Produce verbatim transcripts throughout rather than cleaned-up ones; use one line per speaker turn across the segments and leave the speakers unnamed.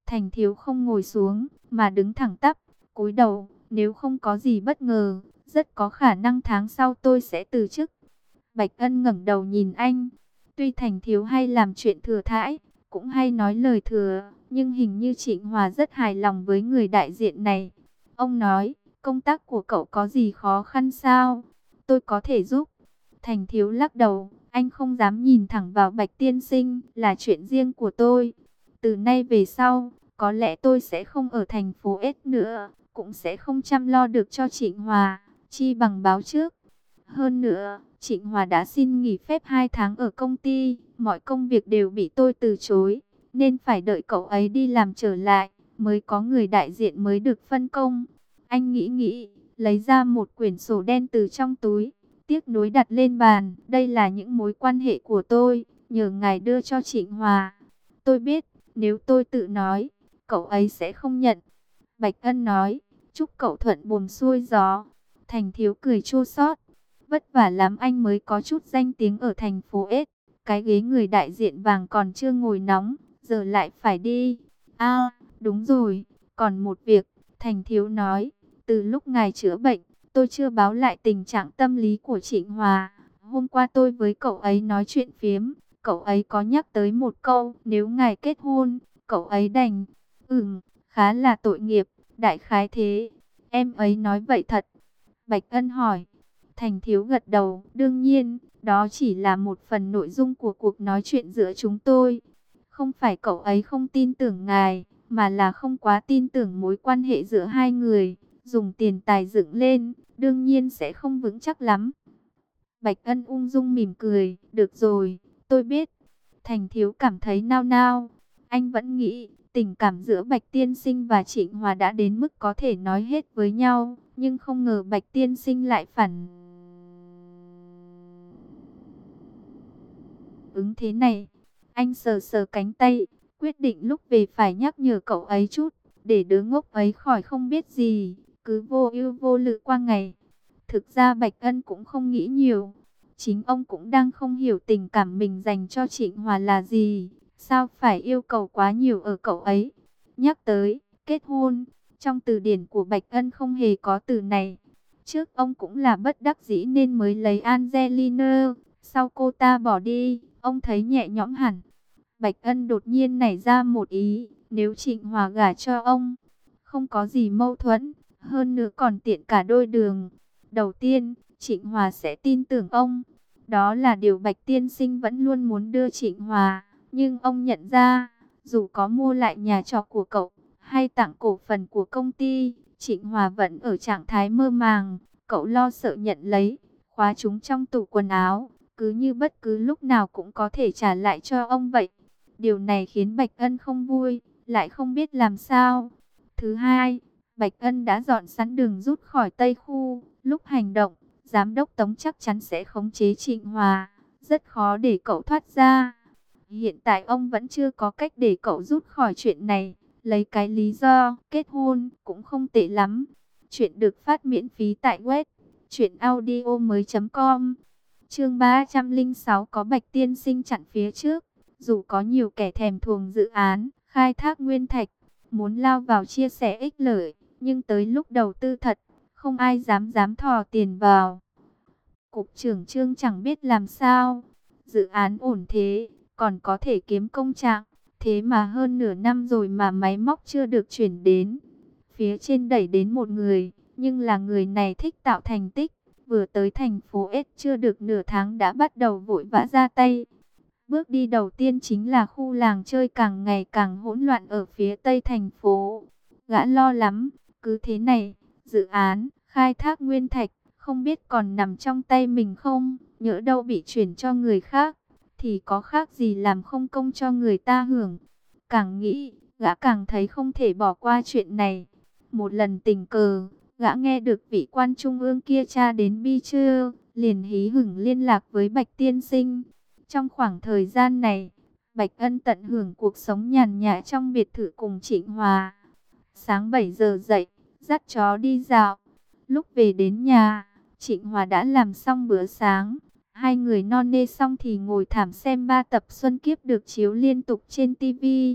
Thành Thiếu không ngồi xuống, mà đứng thẳng tắp, cúi đầu, nếu không có gì bất ngờ, rất có khả năng tháng sau tôi sẽ từ chức. Bạch Ân ngẩng đầu nhìn anh, tuy Thành Thiếu hay làm chuyện thừa thãi, cũng hay nói lời thừa, nhưng hình như Trịnh Hòa rất hài lòng với người đại diện này. Ông nói, công tác của cậu có gì khó khăn sao? Tôi có thể giúp. Thành Thiếu lắc đầu, anh không dám nhìn thẳng vào Bạch tiên sinh, là chuyện riêng của tôi. Từ nay về sau, có lẽ tôi sẽ không ở thành phố S nữa, cũng sẽ không chăm lo được cho Trịnh Hòa, chi bằng báo trước. Hơn nữa, Trịnh Hòa đã xin nghỉ phép hai tháng ở công ty, mọi công việc đều bị tôi từ chối, nên phải đợi cậu ấy đi làm trở lại, mới có người đại diện mới được phân công. Anh nghĩ nghĩ, lấy ra một quyển sổ đen từ trong túi, tiếc nuối đặt lên bàn. Đây là những mối quan hệ của tôi, nhờ ngài đưa cho Trịnh Hòa. Tôi biết, nếu tôi tự nói, cậu ấy sẽ không nhận. Bạch Ân nói, chúc cậu thuận buồm xuôi gió. Thành Thiếu cười chua xót, vất vả lắm anh mới có chút danh tiếng ở thành phố S. Cái ghế người đại diện vàng còn chưa ngồi nóng, giờ lại phải đi. À, đúng rồi, còn một việc, Thành Thiếu nói, từ lúc ngài chữa bệnh, tôi chưa báo lại tình trạng tâm lý của Trịnh Hòa. Hôm qua tôi với cậu ấy nói chuyện phiếm, cậu ấy có nhắc tới một câu, nếu ngài kết hôn, cậu ấy đành. Ừm, khá là tội nghiệp, đại khái thế. Em ấy nói vậy thật? Bạch Ân hỏi. Thành Thiếu gật đầu, đương nhiên, đó chỉ là một phần nội dung của cuộc nói chuyện giữa chúng tôi. Không phải cậu ấy không tin tưởng ngài, mà là không quá tin tưởng mối quan hệ giữa hai người. Dùng tiền tài dựng lên, đương nhiên sẽ không vững chắc lắm. Bạch Ân ung dung mỉm cười, được rồi, tôi biết. Thành Thiếu cảm thấy nao nao. Anh vẫn nghĩ, tình cảm giữa Bạch Tiên Sinh và Trịnh Hòa đã đến mức có thể nói hết với nhau. Nhưng không ngờ Bạch Tiên Sinh lại phản ứng thế này. Anh sờ sờ cánh tay, quyết định lúc về phải nhắc nhở cậu ấy chút, để đứa ngốc ấy khỏi không biết gì, cứ vô ưu vô lự qua ngày. Thực ra Bạch Ân cũng không nghĩ nhiều. Chính ông cũng đang không hiểu tình cảm mình dành cho Trịnh Hòa là gì. Sao phải yêu cầu quá nhiều ở cậu ấy? Nhắc tới kết hôn, trong từ điển của Bạch Ân không hề có từ này. Trước ông cũng là bất đắc dĩ nên mới lấy Angelina. Sau cô ta bỏ đi, ông thấy nhẹ nhõm hẳn. Bạch Ân đột nhiên nảy ra một ý, nếu Trịnh Hòa gả cho ông, không có gì mâu thuẫn, hơn nữa còn tiện cả đôi đường. Đầu tiên, Trịnh Hòa sẽ tin tưởng ông. Đó là điều Bạch Tiên Sinh vẫn luôn muốn đưa Trịnh Hòa. Nhưng ông nhận ra, dù có mua lại nhà trọ của cậu, hay tặng cổ phần của công ty, Trịnh Hòa vẫn ở trạng thái mơ màng. Cậu lo sợ nhận lấy, khóa chúng trong tủ quần áo, cứ như bất cứ lúc nào cũng có thể trả lại cho ông vậy. Điều này khiến Bạch Ân không vui, lại không biết làm sao. Thứ hai, Bạch Ân đã dọn sẵn đường rút khỏi Tây Khu. Lúc hành động, Giám đốc Tống chắc chắn sẽ khống chế Trịnh Hòa, rất khó để cậu thoát ra. Hiện tại ông vẫn chưa có cách để cậu rút khỏi chuyện này. Lấy cái lý do kết hôn cũng không tệ lắm. Chuyện được phát miễn phí tại web truyện audio mới chấm com. Chương ba trăm lẻ sáu có Bạch Tiên Sinh chặn phía trước. Dù có nhiều kẻ thèm thuồng dự án khai thác nguyên thạch, muốn lao vào chia sẻ ích lợi, nhưng tới lúc đầu tư thật, không ai dám dám thò tiền vào. Cục trưởng Trương chẳng biết làm sao. Dự án ổn thế, còn có thể kiếm công trạng. Thế mà hơn nửa năm rồi mà máy móc chưa được chuyển đến. Phía trên đẩy đến một người, nhưng là người này thích tạo thành tích. Vừa tới thành phố S chưa được nửa tháng đã bắt đầu vội vã ra tay. Bước đi đầu tiên chính là khu làng chơi càng ngày càng hỗn loạn ở phía tây thành phố. Gã lo lắm, cứ thế này, dự án khai thác nguyên thạch không biết còn nằm trong tay mình không, nhỡ đâu bị chuyển cho người khác, thì có khác gì làm không công cho người ta hưởng. Càng nghĩ, gã càng thấy không thể bỏ qua chuyện này. Một lần tình cờ, gã nghe được vị quan trung ương kia tra đến Bi chưa, liền hí hửng liên lạc với Bạch Tiên Sinh. Trong khoảng thời gian này, Bạch Ân tận hưởng cuộc sống nhàn nhã trong biệt thự cùng Trịnh Hòa. Sáng bảy giờ dậy, dắt chó đi dạo. Lúc về đến nhà, Trịnh Hòa đã làm xong bữa sáng. Hai người no nê xong thì ngồi thảm xem ba tập Xuân Kiếp được chiếu liên tục trên ti vi.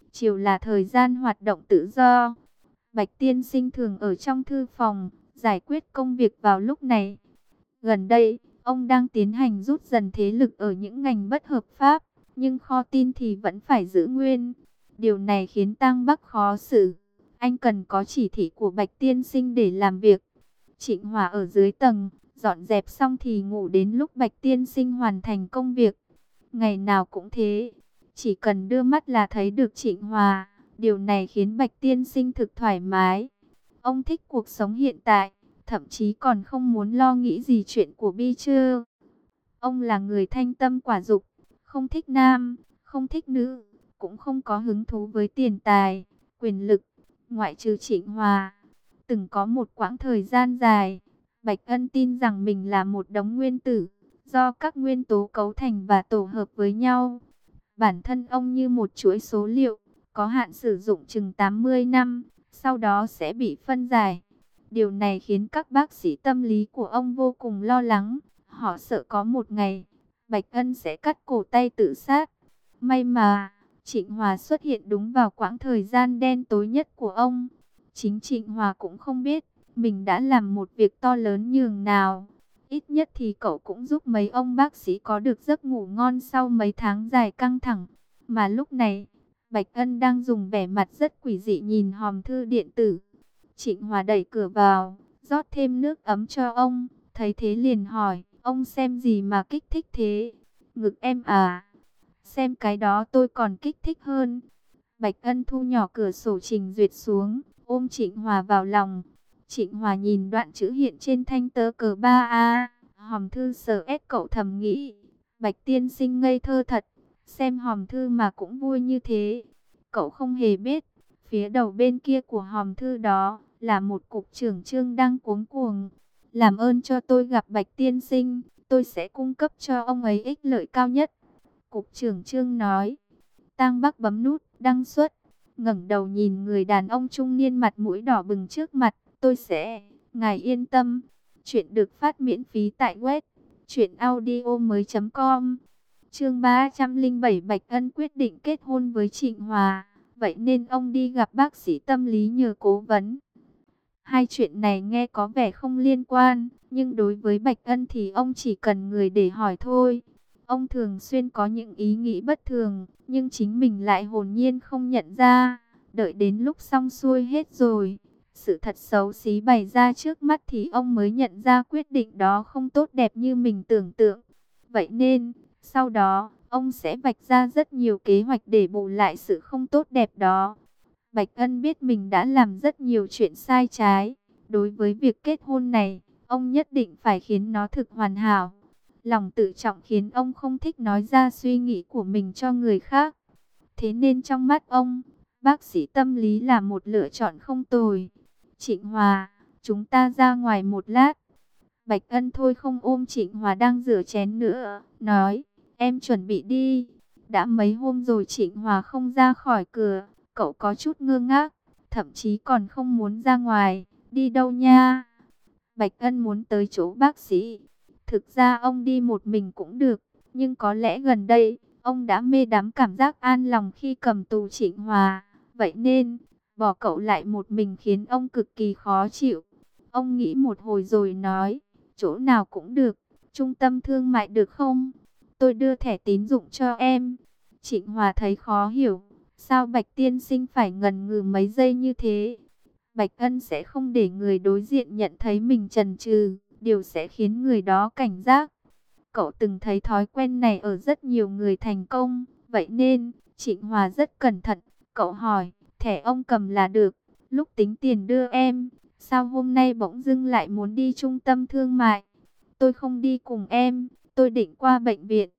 chiều là thời gian hoạt động tự do. Bạch tiên sinh thường ở trong thư phòng, giải quyết công việc vào lúc này. Gần đây, ông đang tiến hành rút dần thế lực ở những ngành bất hợp pháp, nhưng kho tin thì vẫn phải giữ nguyên. Điều này khiến Tang Bắc khó xử. Anh cần có chỉ thị của Bạch tiên sinh để làm việc. Trịnh Hòa ở dưới tầng, dọn dẹp xong thì ngủ đến lúc Bạch tiên sinh hoàn thành công việc. Ngày nào cũng thế, chỉ cần đưa mắt là thấy được Trịnh Hòa. Điều này khiến Bạch tiên sinh thực thoải mái. Ông thích cuộc sống hiện tại, thậm chí còn không muốn lo nghĩ gì chuyện của Bi Trư. Ông là người thanh tâm quả dục, không thích nam, không thích nữ, cũng không có hứng thú với tiền tài, quyền lực, ngoại trừ Trịnh Hòa. Từng có một quãng thời gian dài, Bạch Ân tin rằng mình là một đống nguyên tử, do các nguyên tố cấu thành và tổ hợp với nhau. Bản thân ông như một chuỗi số liệu, có hạn sử dụng chừng tám mươi năm, sau đó sẽ bị phân giải. Điều này khiến các bác sĩ tâm lý của ông vô cùng lo lắng. Họ sợ có một ngày, Bạch Ân sẽ cắt cổ tay tự sát. May mà, Trịnh Hòa xuất hiện đúng vào quãng thời gian đen tối nhất của ông. Chính Trịnh Hòa cũng không biết, mình đã làm một việc to lớn nhường nào. Ít nhất thì cậu cũng giúp mấy ông bác sĩ có được giấc ngủ ngon sau mấy tháng dài căng thẳng. Mà lúc này, Bạch Ân đang dùng vẻ mặt rất quỷ dị nhìn hòm thư điện tử. Trịnh Hòa đẩy cửa vào, rót thêm nước ấm cho ông. Thấy thế liền hỏi, ông xem gì mà kích thích thế? Ngực em à? Xem cái đó tôi còn kích thích hơn. Bạch Ân thu nhỏ cửa sổ trình duyệt xuống, ôm Trịnh Hòa vào lòng. Trịnh Hòa nhìn đoạn chữ hiện trên thanh tờ cờ ba A, hòm thư sờ ét cậu thầm nghĩ. Bạch tiên sinh ngây thơ thật, xem hòm thư mà cũng vui như thế. Cậu không hề biết, phía đầu bên kia của hòm thư đó là một cục trưởng trương đang cuống cuồng. Làm ơn cho tôi gặp Bạch tiên sinh, tôi sẽ cung cấp cho ông ấy ích lợi cao nhất. Cục trưởng trương nói. Tang Bắc bấm nút đăng xuất, ngẩng đầu nhìn người đàn ông trung niên mặt mũi đỏ bừng trước mặt. Tôi sẽ, ngài yên tâm. Chuyện được phát miễn phí tại web truyện audio mới chấm com. Chương ba trăm lẻ bảy, Bạch Ân quyết định kết hôn với Trịnh Hòa, vậy nên ông đi gặp bác sĩ tâm lý nhờ cố vấn. Hai chuyện này nghe có vẻ không liên quan, nhưng đối với Bạch Ân thì ông chỉ cần người để hỏi thôi. Ông thường xuyên có những ý nghĩ bất thường, nhưng chính mình lại hồn nhiên không nhận ra. Đợi đến lúc xong xuôi hết rồi, sự thật xấu xí bày ra trước mắt thì ông mới nhận ra quyết định đó không tốt đẹp như mình tưởng tượng. Vậy nên, sau đó, ông sẽ vạch ra rất nhiều kế hoạch để bù lại sự không tốt đẹp đó. Bạch Ân biết mình đã làm rất nhiều chuyện sai trái. Đối với việc kết hôn này, ông nhất định phải khiến nó thực hoàn hảo. Lòng tự trọng khiến ông không thích nói ra suy nghĩ của mình cho người khác. Thế nên trong mắt ông, bác sĩ tâm lý là một lựa chọn không tồi. Trịnh Hòa, chúng ta ra ngoài một lát. Bạch Ân thôi không ôm Trịnh Hòa đang rửa chén nữa, nói, em chuẩn bị đi. Đã mấy hôm rồi Trịnh Hòa không ra khỏi cửa, cậu có chút ngơ ngác, thậm chí còn không muốn ra ngoài. Đi đâu nha? Bạch Ân muốn tới chỗ bác sĩ. Thực ra ông đi một mình cũng được, nhưng có lẽ gần đây, ông đã mê đắm cảm giác an lòng khi cầm tù Trịnh Hòa. Vậy nên, bỏ cậu lại một mình khiến ông cực kỳ khó chịu. Ông nghĩ một hồi rồi nói, chỗ nào cũng được, trung tâm thương mại được không? Tôi đưa thẻ tín dụng cho em. Trịnh Hòa thấy khó hiểu, sao Bạch tiên sinh phải ngần ngừ mấy giây như thế? Bạch Ân sẽ không để người đối diện nhận thấy mình chần chừ, điều sẽ khiến người đó cảnh giác. Cậu từng thấy thói quen này ở rất nhiều người thành công, vậy nên, Trịnh Hòa rất cẩn thận. Cậu hỏi, thẻ ông cầm là được, lúc tính tiền đưa em, sao hôm nay bỗng dưng lại muốn đi trung tâm thương mại? Tôi không đi cùng em, tôi định qua bệnh viện.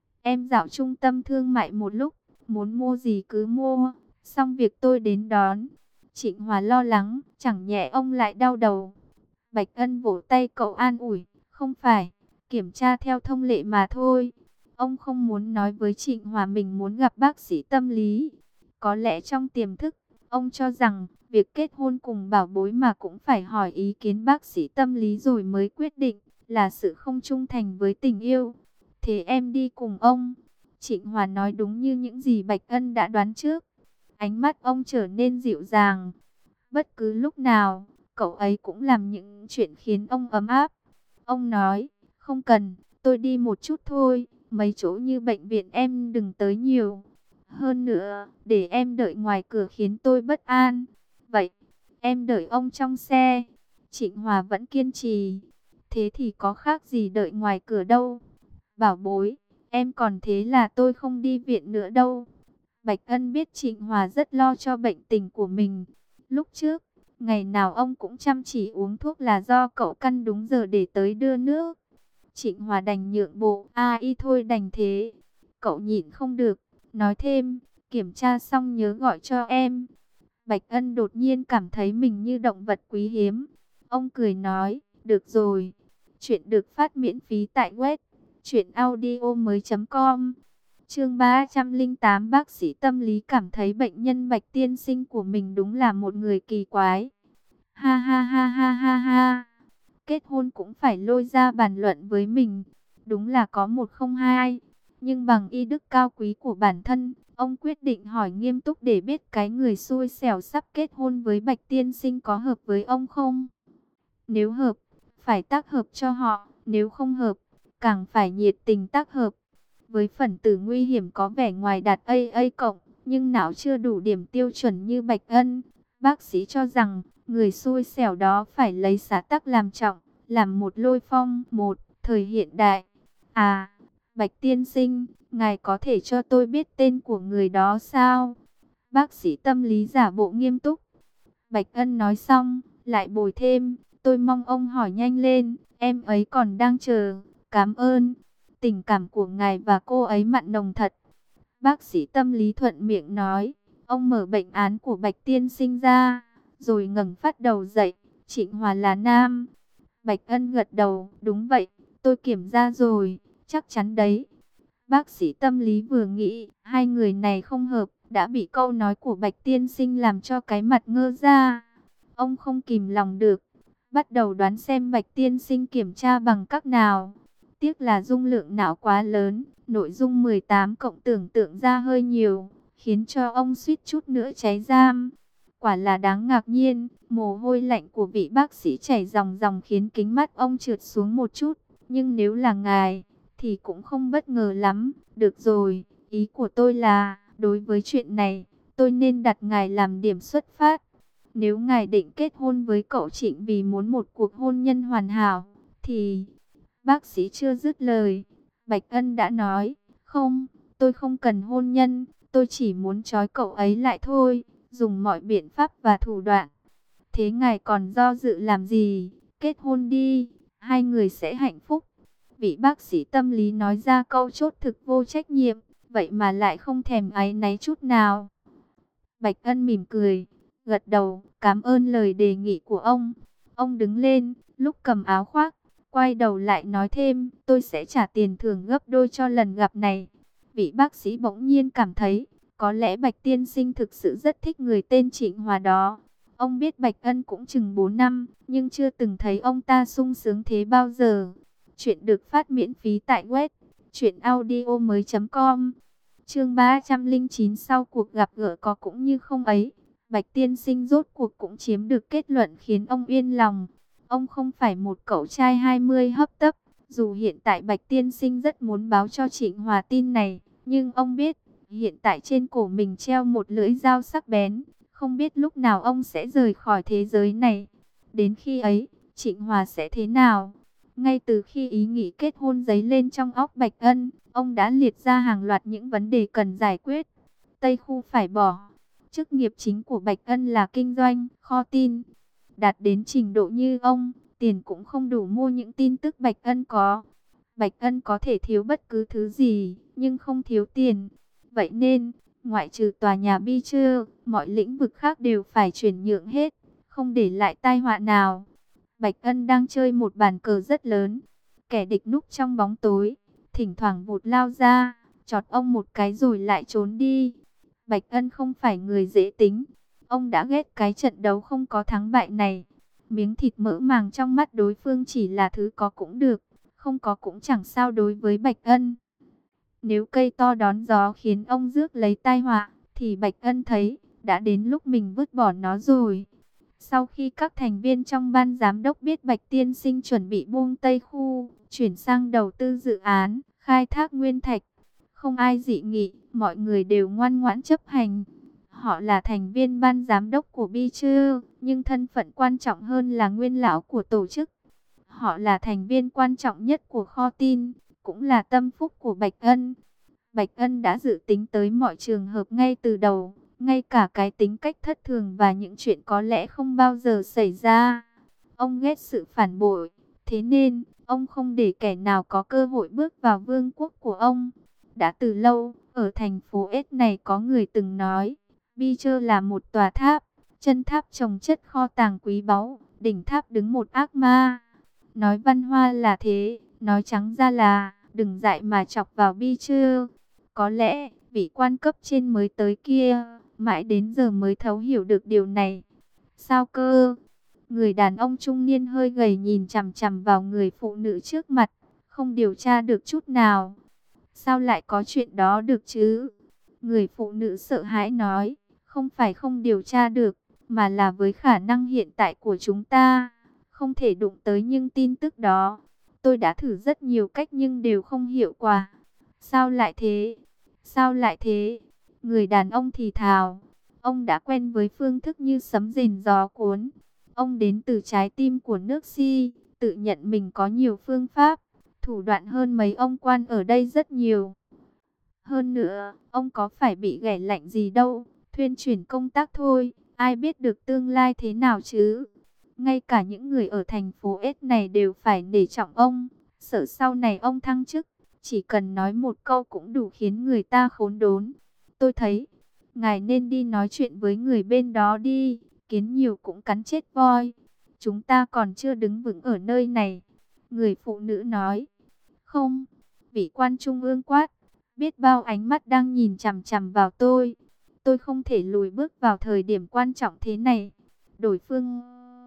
Em dạo trung tâm thương mại một lúc, muốn mua gì cứ mua, xong việc tôi đến đón. Trịnh Hòa lo lắng, chẳng nhẹ ông lại đau đầu. Bạch Ân vỗ tay cậu an ủi, không phải, kiểm tra theo thông lệ mà thôi. Ông không muốn nói với Trịnh Hòa mình muốn gặp bác sĩ tâm lý. Có lẽ trong tiềm thức, ông cho rằng việc kết hôn cùng bảo bối mà cũng phải hỏi ý kiến bác sĩ tâm lý rồi mới quyết định, là sự không trung thành với tình yêu. Thế em đi cùng ông. Trịnh Hòa nói đúng như những gì Bạch Ân đã đoán trước. Ánh mắt ông trở nên dịu dàng. Bất cứ lúc nào, cậu ấy cũng làm những chuyện khiến ông ấm áp. Ông nói, không cần, tôi đi một chút thôi, mấy chỗ như bệnh viện em đừng tới nhiều. Hơn nữa, để em đợi ngoài cửa khiến tôi bất an. Vậy, em đợi ông trong xe. Trịnh Hòa vẫn kiên trì. Thế thì có khác gì đợi ngoài cửa đâu. Bảo bối, em còn thế là tôi không đi viện nữa đâu. Bạch Ân biết Trịnh Hòa rất lo cho bệnh tình của mình. Lúc trước, ngày nào ông cũng chăm chỉ uống thuốc là do cậu căn đúng giờ để tới đưa nước. Trịnh Hòa đành nhượng bộ, a y thôi đành thế. Cậu nhịn không được, nói thêm, kiểm tra xong nhớ gọi cho em. Bạch Ân đột nhiên cảm thấy mình như động vật quý hiếm. Ông cười nói, được rồi. Chuyện được phát miễn phí tại web truyện audio mới chấm com. Chương ba trăm lẻ tám, bác sĩ tâm lý cảm thấy bệnh nhân Bạch tiên sinh của mình đúng là một người kỳ quái. Ha ha ha ha ha ha. Kết hôn cũng phải lôi ra bàn luận với mình. Đúng là có một không hai. Nhưng bằng y đức cao quý của bản thân, ông quyết định hỏi nghiêm túc để biết cái người xui xẻo sắp kết hôn với Bạch tiên sinh có hợp với ông không. Nếu hợp, phải tác hợp cho họ. Nếu không hợp, càng phải nhiệt tình tác hợp. Với phần tử nguy hiểm có vẻ ngoài đạt A A cộng, nhưng não chưa đủ điểm tiêu chuẩn như Bạch Ân. Bác sĩ cho rằng, người xui xẻo đó phải lấy xã tắc làm trọng, làm một lôi phong, một thời hiện đại. À, Bạch tiên sinh, ngài có thể cho tôi biết tên của người đó sao? Bác sĩ tâm lý giả bộ nghiêm túc. Bạch Ân nói xong, lại bồi thêm, tôi mong ông hỏi nhanh lên, em ấy còn đang chờ, cảm ơn. Tình cảm của ngài và cô ấy mặn nồng thật. Bác sĩ tâm lý thuận miệng nói, ông mở bệnh án của Bạch tiên sinh ra, rồi ngẩng phát đầu dậy, Trịnh Hòa là nam. Bạch Ân gật đầu, đúng vậy, tôi kiểm ra rồi, chắc chắn đấy. Bác sĩ tâm lý vừa nghĩ, hai người này không hợp, đã bị câu nói của Bạch tiên sinh làm cho cái mặt ngơ ra. Ông không kìm lòng được, bắt đầu đoán xem Bạch tiên sinh kiểm tra bằng cách nào. Tiếc là dung lượng não quá lớn, nội dung mười tám cộng tưởng tượng ra hơi nhiều, khiến cho ông suýt chút nữa cháy giam. Quả là đáng ngạc nhiên, mồ hôi lạnh của vị bác sĩ chảy ròng ròng khiến kính mắt ông trượt xuống một chút. Nhưng nếu là ngài, thì cũng không bất ngờ lắm. Được rồi, ý của tôi là, đối với chuyện này, tôi nên đặt ngài làm điểm xuất phát. Nếu ngài định kết hôn với cậu Trịnh vì muốn một cuộc hôn nhân hoàn hảo, thì... Bác sĩ chưa dứt lời, Bạch Ân đã nói, không, tôi không cần hôn nhân, tôi chỉ muốn trói cậu ấy lại thôi, dùng mọi biện pháp và thủ đoạn. Thế ngài còn do dự làm gì, kết hôn đi, hai người sẽ hạnh phúc. Vị bác sĩ tâm lý nói ra câu chốt thực vô trách nhiệm, vậy mà lại không thèm áy náy chút nào. Bạch Ân mỉm cười, gật đầu, cảm ơn lời đề nghị của ông. Ông đứng lên, lúc cầm áo khoác, quay đầu lại nói thêm, tôi sẽ trả tiền thưởng gấp đôi cho lần gặp này. Vị bác sĩ bỗng nhiên cảm thấy, có lẽ Bạch tiên sinh thực sự rất thích người tên Trịnh Hòa đó. Ông biết Bạch Ân cũng chừng bốn năm, nhưng chưa từng thấy ông ta sung sướng thế bao giờ. Chuyện được phát miễn phí tại web truyện audio mới chấm com. Chương ba trăm lẻ chín, sau cuộc gặp gỡ có cũng như không ấy, Bạch tiên sinh rốt cuộc cũng chiếm được kết luận khiến ông yên lòng. Ông không phải một cậu trai hai mươi hấp tấp, dù hiện tại Bạch tiên sinh rất muốn báo cho Trịnh Hòa tin này, nhưng ông biết, hiện tại trên cổ mình treo một lưỡi dao sắc bén, không biết lúc nào ông sẽ rời khỏi thế giới này. Đến khi ấy, Trịnh Hòa sẽ thế nào? Ngay từ khi ý nghĩ kết hôn dấy lên trong óc Bạch Ân, ông đã liệt ra hàng loạt những vấn đề cần giải quyết. Tây khu phải bỏ. Chức nghiệp chính của Bạch Ân là kinh doanh, kho tin. Đạt đến trình độ như ông, tiền cũng không đủ mua những tin tức Bạch Ân có. Bạch Ân có thể thiếu bất cứ thứ gì, nhưng không thiếu tiền. Vậy nên, ngoại trừ tòa nhà Beecher, mọi lĩnh vực khác đều phải chuyển nhượng hết, không để lại tai họa nào. Bạch Ân đang chơi một bàn cờ rất lớn. Kẻ địch núp trong bóng tối, thỉnh thoảng vụt lao ra, chọt ông một cái rồi lại trốn đi. Bạch Ân không phải người dễ tính. Ông đã ghét cái trận đấu không có thắng bại này. Miếng thịt mỡ màng trong mắt đối phương chỉ là thứ có cũng được, không có cũng chẳng sao đối với Bạch Ân. Nếu cây to đón gió khiến ông rước lấy tai họa, thì Bạch Ân thấy, đã đến lúc mình vứt bỏ nó rồi. Sau khi các thành viên trong ban giám đốc biết Bạch tiên sinh chuẩn bị buông Tây Khu, chuyển sang đầu tư dự án, khai thác nguyên thạch, không ai dị nghị, mọi người đều ngoan ngoãn chấp hành. Họ là thành viên ban giám đốc của Beecher, nhưng thân phận quan trọng hơn là nguyên lão của tổ chức. Họ là thành viên quan trọng nhất của kho tin, cũng là tâm phúc của Bạch Ân. Bạch Ân đã dự tính tới mọi trường hợp ngay từ đầu, ngay cả cái tính cách thất thường và những chuyện có lẽ không bao giờ xảy ra. Ông ghét sự phản bội, thế nên ông không để kẻ nào có cơ hội bước vào vương quốc của ông. Đã từ lâu, ở thành phố S này có người từng nói, Beecher là một tòa tháp, chân tháp chồng chất kho tàng quý báu, đỉnh tháp đứng một ác ma. Nói văn hoa là thế, nói trắng ra là đừng dại mà chọc vào Beecher. Có lẽ vị quan cấp trên mới tới kia mãi đến giờ mới thấu hiểu được điều này. Sao cơ? Người đàn ông trung niên hơi gầy nhìn chằm chằm vào người phụ nữ trước mặt, không điều tra được chút nào. Sao lại có chuyện đó được chứ? Người phụ nữ sợ hãi nói, không phải không điều tra được, mà là với khả năng hiện tại của chúng ta, không thể đụng tới những tin tức đó. Tôi đã thử rất nhiều cách nhưng đều không hiệu quả. Sao lại thế? Sao lại thế? Người đàn ông thì thào. Ông đã quen với phương thức như sấm rền gió cuốn. Ông đến từ trái tim của nước Si, tự nhận mình có nhiều phương pháp, thủ đoạn hơn mấy ông quan ở đây rất nhiều. Hơn nữa, ông có phải bị ghẻ lạnh gì đâu, thuyên chuyển công tác thôi, ai biết được tương lai thế nào chứ. Ngay cả những người ở thành phố S này đều phải nể trọng ông, sợ sau này ông thăng chức, chỉ cần nói một câu cũng đủ khiến người ta khốn đốn. Tôi thấy, ngài nên đi nói chuyện với người bên đó đi, kiến nhiều cũng cắn chết voi. Chúng ta còn chưa đứng vững ở nơi này. Người phụ nữ nói. Không, vị quan trung ương quát, biết bao ánh mắt đang nhìn chằm chằm vào tôi. Tôi không thể lùi bước vào thời điểm quan trọng thế này. Đổi phương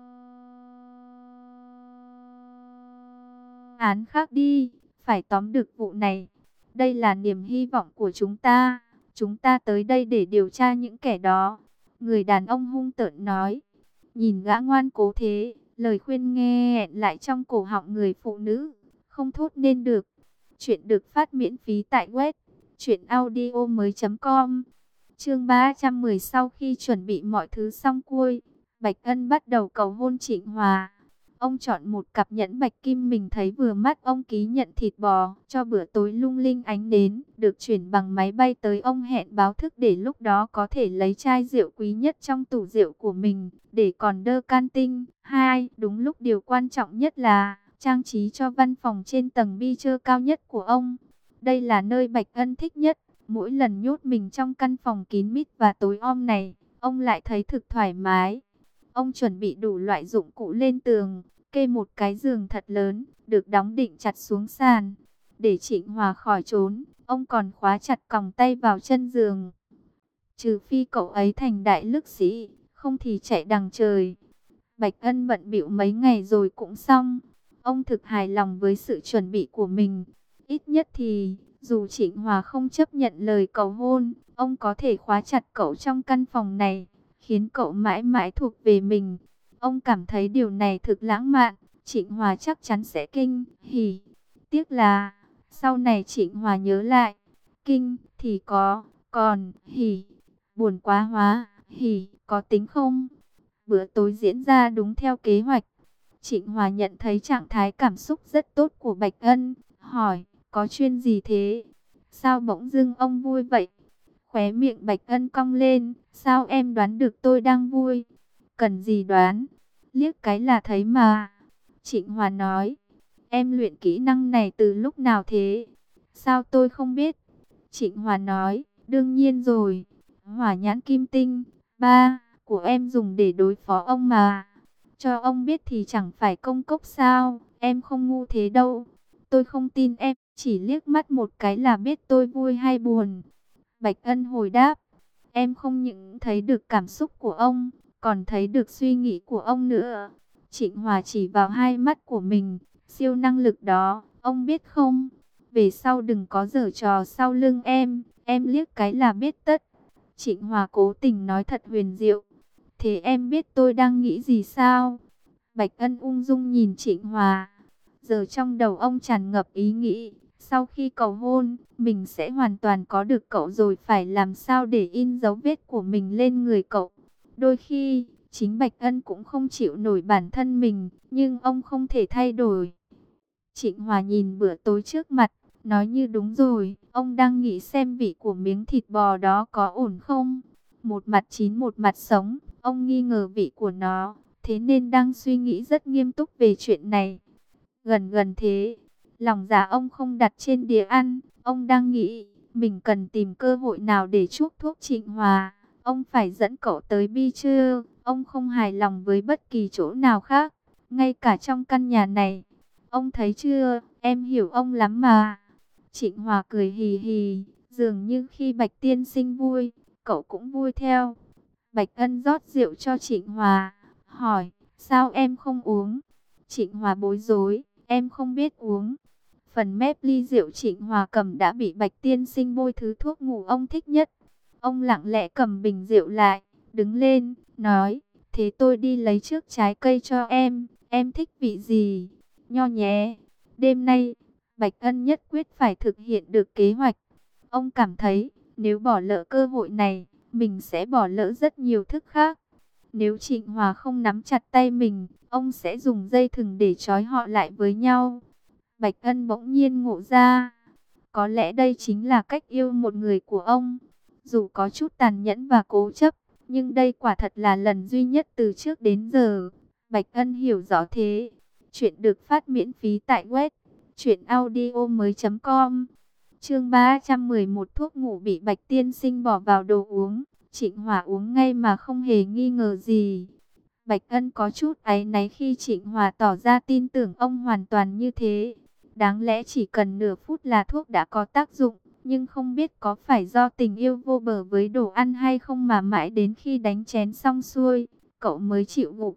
án khác đi, phải tóm được vụ này. Đây là niềm hy vọng của chúng ta. Chúng ta tới đây để điều tra những kẻ đó. Người đàn ông hung tợn nói. Nhìn gã ngoan cố thế, lời khuyên nghe lại trong cổ họng người phụ nữ, không thốt nên được. Chuyện được phát miễn phí tại web truyện audio mới chấm com. Chương ba trăm mười. Sau khi chuẩn bị mọi thứ xong xuôi, Bạch Ân bắt đầu cầu hôn Trịnh Hòa. Ông chọn một cặp nhẫn bạch kim mình thấy vừa mắt, ông ký nhận thịt bò cho bữa tối lung linh ánh nến, được chuyển bằng máy bay tới. Ông hẹn báo thức để lúc đó có thể lấy chai rượu quý nhất trong tủ rượu của mình, để còn đơ can tinh. Hai, đúng lúc điều quan trọng nhất là trang trí cho văn phòng trên tầng Beecher cao nhất của ông. Đây là nơi Bạch Ân thích nhất. Mỗi lần nhốt mình trong căn phòng kín mít và tối om này, ông lại thấy thực thoải mái. Ông chuẩn bị đủ loại dụng cụ lên tường, kê một cái giường thật lớn, được đóng định chặt xuống sàn. Để Trịnh Hòa khỏi trốn, ông còn khóa chặt còng tay vào chân giường. Trừ phi cậu ấy thành đại lực sĩ, không thì chạy đằng trời. Bạch Ân bận bịu mấy ngày rồi cũng xong. Ông thực hài lòng với sự chuẩn bị của mình. Ít nhất thì, dù Trịnh Hòa không chấp nhận lời cầu hôn, ông có thể khóa chặt cậu trong căn phòng này, khiến cậu mãi mãi thuộc về mình. Ông cảm thấy điều này thực lãng mạn, Trịnh Hòa chắc chắn sẽ kinh hỉ. Tiếc là, sau này Trịnh Hòa nhớ lại, kinh thì có, còn hỉ, buồn quá hóa, hỉ, có tính không? Bữa tối diễn ra đúng theo kế hoạch. Trịnh Hòa nhận thấy trạng thái cảm xúc rất tốt của Bạch Ân, hỏi, có chuyện gì thế? Sao bỗng dưng ông vui vậy? Khóe miệng Bạch Ân cong lên, sao em đoán được tôi đang vui? Cần gì đoán? Liếc cái là thấy mà. Trịnh Hòa nói, em luyện kỹ năng này từ lúc nào thế? Sao tôi không biết? Trịnh Hòa nói, đương nhiên rồi. Hỏa nhãn kim tinh, ba, của em dùng để đối phó ông mà. Cho ông biết thì chẳng phải công cốc sao, em không ngu thế đâu. Tôi không tin em, chỉ liếc mắt một cái là biết tôi vui hay buồn. Bạch Ân hồi đáp, em không những thấy được cảm xúc của ông, còn thấy được suy nghĩ của ông nữa. Trịnh Hòa chỉ vào hai mắt của mình, siêu năng lực đó, ông biết không? Về sau đừng có giở trò sau lưng em, em liếc cái là biết tất. Trịnh Hòa cố tình nói thật huyền diệu. Thế em biết tôi đang nghĩ gì sao? Bạch Ân ung dung nhìn Trịnh Hòa. Giờ trong đầu ông tràn ngập ý nghĩ, sau khi cầu hôn, mình sẽ hoàn toàn có được cậu rồi, phải làm sao để in dấu vết của mình lên người cậu. Đôi khi, chính Bạch Ân cũng không chịu nổi bản thân mình, nhưng ông không thể thay đổi. Trịnh Hòa nhìn bữa tối trước mặt, nói như đúng rồi, ông đang nghĩ xem vị của miếng thịt bò đó có ổn không. Một mặt chín một mặt sống, ông nghi ngờ vị của nó, thế nên đang suy nghĩ rất nghiêm túc về chuyện này. Gần gần thế, lòng dạ ông không đặt trên đĩa ăn, ông đang nghĩ, mình cần tìm cơ hội nào để chuốc thuốc Trịnh Hòa. Ông phải dẫn cậu tới Bi chưa? Ông không hài lòng với bất kỳ chỗ nào khác, ngay cả trong căn nhà này. Ông thấy chưa, em hiểu ông lắm mà. Trịnh Hòa cười hì hì, dường như khi Bạch tiên sinh vui, cậu cũng vui theo. Bạch Ân rót rượu cho Trịnh Hòa, hỏi, sao em không uống? Trịnh Hòa bối rối, em không biết uống. Phần mép ly rượu Trịnh Hòa cầm đã bị Bạch tiên sinh bôi thứ thuốc ngủ ông thích nhất. Ông lặng lẽ cầm bình rượu lại, đứng lên, nói, thế tôi đi lấy trước trái cây cho em, em thích vị gì? Nho nhé. Đêm nay, Bạch Ân nhất quyết phải thực hiện được kế hoạch. Ông cảm thấy, nếu bỏ lỡ cơ hội này, mình sẽ bỏ lỡ rất nhiều thức khác. Nếu Trịnh Hòa không nắm chặt tay mình, ông sẽ dùng dây thừng để trói họ lại với nhau. Bạch Ân bỗng nhiên ngộ ra, có lẽ đây chính là cách yêu một người của ông. Dù có chút tàn nhẫn và cố chấp, nhưng đây quả thật là lần duy nhất từ trước đến giờ. Bạch Ân hiểu rõ thế. Chuyện được phát miễn phí tại web truyện audio mới chấm com. Chương ba trăm mười một, thuốc ngủ bị Bạch tiên sinh bỏ vào đồ uống. Trịnh Hòa uống ngay mà không hề nghi ngờ gì. Bạch Ân có chút áy náy khi Trịnh Hòa tỏ ra tin tưởng ông hoàn toàn như thế. Đáng lẽ chỉ cần nửa phút là thuốc đã có tác dụng, nhưng không biết có phải do tình yêu vô bờ với đồ ăn hay không mà mãi đến khi đánh chén xong xuôi, cậu mới chịu gục.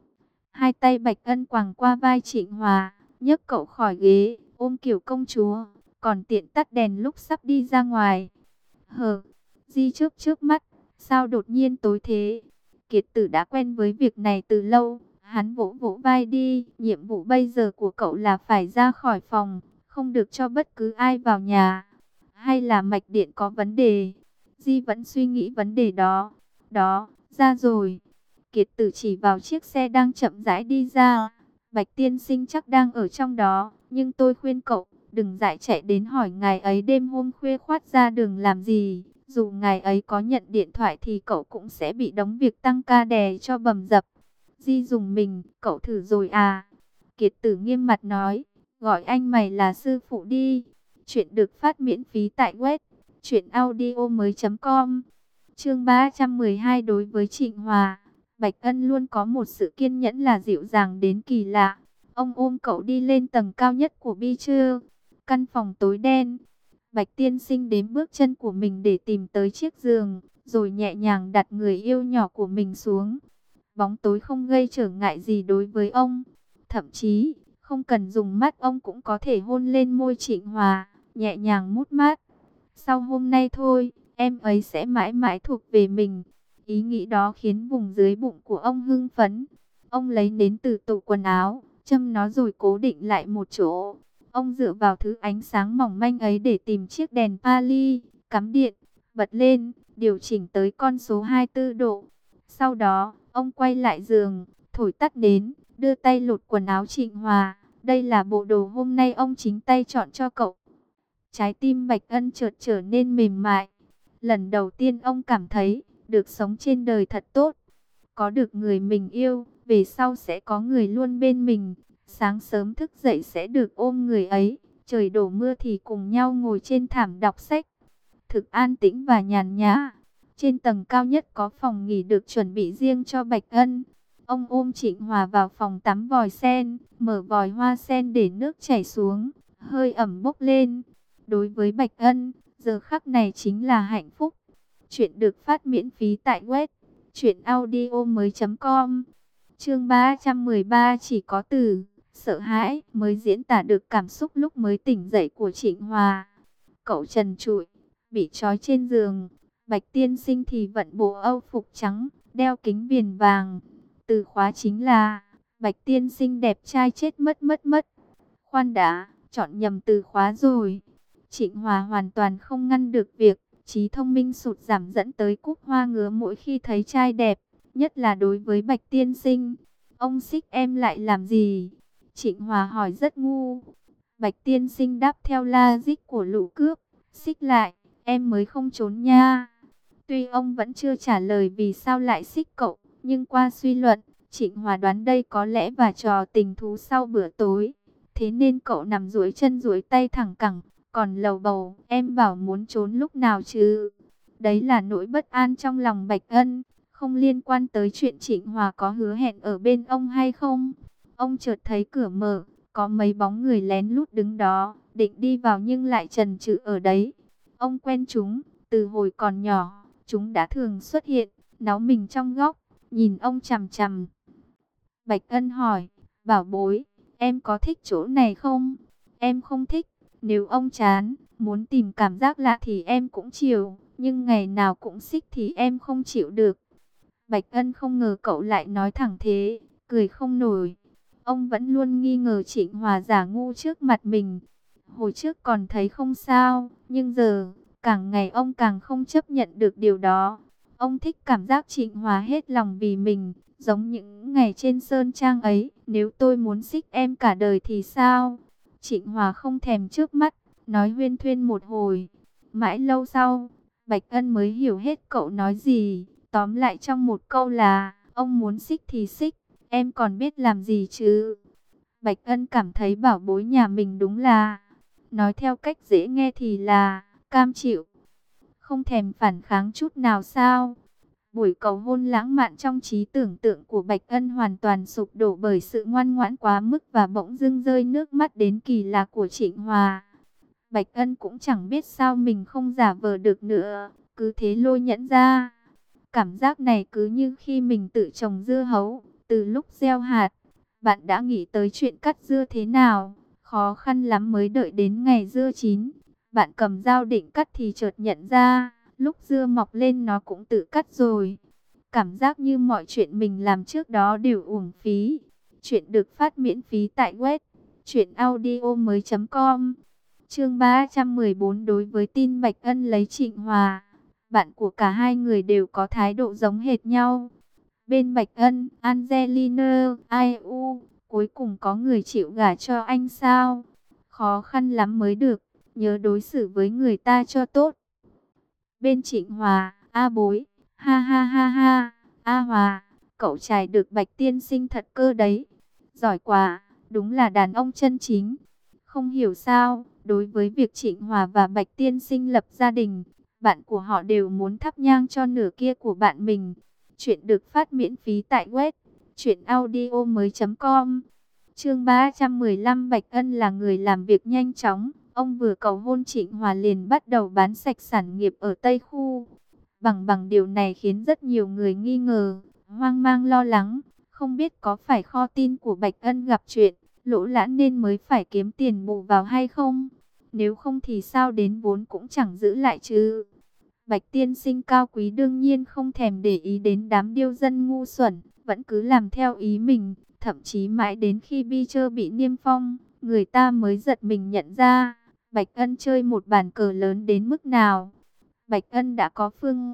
Hai tay Bạch Ân quàng qua vai Trịnh Hòa, nhấc cậu khỏi ghế, ôm kiểu công chúa, còn tiện tắt đèn lúc sắp đi ra ngoài. Hờ, Di trước trước mắt, sao đột nhiên tối thế? Kiệt Tử đã quen với việc này từ lâu, hắn vỗ vỗ vai đi, nhiệm vụ bây giờ của cậu là phải ra khỏi phòng, không được cho bất cứ ai vào nhà. Hay là mạch điện có vấn đề? Di vẫn suy nghĩ vấn đề đó. Đó, ra rồi. Kiệt Tử chỉ vào chiếc xe đang chậm rãi đi ra. Bạch tiên sinh chắc đang ở trong đó, nhưng tôi khuyên cậu, đừng dại chạy đến hỏi ngài ấy đêm hôm khuya khoắt ra đường làm gì. Dù ngài ấy có nhận điện thoại thì cậu cũng sẽ bị đóng việc tăng ca đè cho bầm dập. Di dùng mình, cậu thử rồi à? Kiệt Tử nghiêm mặt nói, gọi anh mày là sư phụ đi. Chuyện được phát miễn phí tại web truyện audio mới chấm com. Chương ba trăm mười hai, đối với Trịnh Hòa, Bạch Ân luôn có một sự kiên nhẫn là dịu dàng đến kỳ lạ. Ông ôm cậu đi lên tầng cao nhất của Bi Trưa, căn phòng tối đen. Bạch tiên sinh đếm bước chân của mình để tìm tới chiếc giường, rồi nhẹ nhàng đặt người yêu nhỏ của mình xuống. Bóng tối không gây trở ngại gì đối với ông. Thậm chí, không cần dùng mắt ông cũng có thể hôn lên môi Trịnh Hòa, nhẹ nhàng mút mát. Sau hôm nay thôi, em ấy sẽ mãi mãi thuộc về mình. Ý nghĩ đó khiến vùng dưới bụng của ông hưng phấn. Ông lấy nến từ tủ quần áo, châm nó rồi cố định lại một chỗ. Ông dựa vào thứ ánh sáng mỏng manh ấy để tìm chiếc đèn pali, cắm điện, bật lên, điều chỉnh tới con số hai mươi tư độ. Sau đó, ông quay lại giường, thổi tắt nến, đưa tay lột quần áo Trịnh Hòa. Đây là bộ đồ hôm nay ông chính tay chọn cho cậu. Trái tim Bạch Ân chợt trở nên mềm mại. Lần đầu tiên ông cảm thấy, được sống trên đời thật tốt. Có được người mình yêu, về sau sẽ có người luôn bên mình. Sáng sớm thức dậy sẽ được ôm người ấy, trời đổ mưa thì cùng nhau ngồi trên thảm đọc sách. Thực an tĩnh và nhàn nhã. Trên tầng cao nhất có phòng nghỉ được chuẩn bị riêng cho Bạch Ân. Ông ôm Trịnh Hòa vào phòng tắm vòi sen, mở vòi hoa sen để nước chảy xuống, hơi ẩm bốc lên. Đối với Bạch Ân, giờ khắc này chính là hạnh phúc. Chuyện được phát miễn phí tại web truyện audio mới chấm com. Chương ba trăm mười ba, chỉ có từ sợ hãi mới diễn tả được cảm xúc lúc mới tỉnh dậy của Trịnh Hòa. Cậu trần trụi, bị trói trên giường, Bạch tiên sinh thì vận bộ âu phục trắng, đeo kính viền vàng. Từ khóa chính là Bạch tiên sinh đẹp trai chết mất mất mất. Khoan đã, chọn nhầm từ khóa rồi. Trịnh Hòa hoàn toàn không ngăn được việc trí thông minh sụt giảm dẫn tới cúc hoa ngứa mỗi khi thấy trai đẹp, nhất là đối với Bạch tiên sinh. Ông xích em lại làm gì? Trịnh Hòa hỏi rất ngu. Bạch tiên sinh đáp theo logic của lũ cướp, xích lại, em mới không trốn nha. Tuy ông vẫn chưa trả lời vì sao lại xích cậu, nhưng qua suy luận, Trịnh Hòa đoán đây có lẽ và trò tình thú sau bữa tối. Thế nên cậu nằm duỗi chân duỗi tay thẳng cẳng, còn lầu bầu, em bảo muốn trốn lúc nào chứ? Đấy là nỗi bất an trong lòng Bạch Ân, không liên quan tới chuyện Trịnh Hòa có hứa hẹn ở bên ông hay không. Ông chợt thấy cửa mở, có mấy bóng người lén lút đứng đó, định đi vào nhưng lại chần chừ ở đấy. Ông quen chúng, từ hồi còn nhỏ, chúng đã thường xuất hiện, náu mình trong góc, nhìn ông chằm chằm. Bạch Ân hỏi, bảo bối, em có thích chỗ này không? Em không thích, nếu ông chán, muốn tìm cảm giác lạ thì em cũng chiều, nhưng ngày nào cũng xích thì em không chịu được. Bạch Ân không ngờ cậu lại nói thẳng thế, cười không nổi. Ông vẫn luôn nghi ngờ Trịnh Hòa giả ngu trước mặt mình. Hồi trước còn thấy không sao, nhưng giờ, càng ngày ông càng không chấp nhận được điều đó. Ông thích cảm giác Trịnh Hòa hết lòng vì mình, giống những ngày trên Sơn Trang ấy. Nếu tôi muốn xích em cả đời thì sao? Trịnh Hòa không thèm trước mắt, nói huyên thuyên một hồi. Mãi lâu sau, Bạch Ân mới hiểu hết cậu nói gì. Tóm lại trong một câu là, ông muốn xích thì xích, em còn biết làm gì chứ? Bạch Ân cảm thấy bảo bối nhà mình đúng là, nói theo cách dễ nghe thì là, cam chịu. Không thèm phản kháng chút nào sao? Buổi cầu hôn lãng mạn trong trí tưởng tượng của Bạch Ân hoàn toàn sụp đổ bởi sự ngoan ngoãn quá mức và bỗng dưng rơi nước mắt đến kỳ lạ của Trịnh Hòa. Bạch Ân cũng chẳng biết sao mình không giả vờ được nữa, cứ thế lôi nhẫn ra. Cảm giác này cứ như khi mình tự trồng dưa hấu, từ lúc gieo hạt, bạn đã nghĩ tới chuyện cắt dưa thế nào, khó khăn lắm mới đợi đến ngày dưa chín. Bạn cầm dao định cắt thì chợt nhận ra, lúc dưa mọc lên nó cũng tự cắt rồi. Cảm giác như mọi chuyện mình làm trước đó đều uổng phí. Chuyện được phát miễn phí tại web truyện audio mới chấm com. Chương ba trăm mười bốn, đối với tin Bạch Ân lấy Trịnh Hòa, bạn của cả hai người đều có thái độ giống hệt nhau. Bên Bạch Ân, Angelina, ai u, cuối cùng có người chịu gả cho anh sao? Khó khăn lắm mới được, nhớ đối xử với người ta cho tốt. Bên Trịnh Hòa, a bối, ha ha ha ha, a Hòa, cậu trai được Bạch tiên sinh thật cơ đấy. Giỏi quá, đúng là đàn ông chân chính. Không hiểu sao, đối với việc Trịnh Hòa và Bạch tiên sinh lập gia đình, bạn của họ đều muốn thắp nhang cho nửa kia của bạn mình. Chuyện được phát miễn phí tại web truyện audio mới chấm com. Chương ba trăm mười lăm, Bạch Ân là người làm việc nhanh chóng. Ông vừa cầu hôn Trịnh Hòa liền bắt đầu bán sạch sản nghiệp ở Tây Khu. Bằng bằng điều này khiến rất nhiều người nghi ngờ, hoang mang lo lắng. Không biết có phải kho tin của Bạch Ân gặp chuyện, lỗ lãn nên mới phải kiếm tiền bù vào hay không? Nếu không thì sao đến vốn cũng chẳng giữ lại chứ? Bạch tiên sinh cao quý đương nhiên không thèm để ý đến đám điêu dân ngu xuẩn, vẫn cứ làm theo ý mình, thậm chí mãi đến khi Beecher bị niêm phong, người ta mới giật mình nhận ra, Bạch Ân chơi một bàn cờ lớn đến mức nào. Bạch Ân đã có phương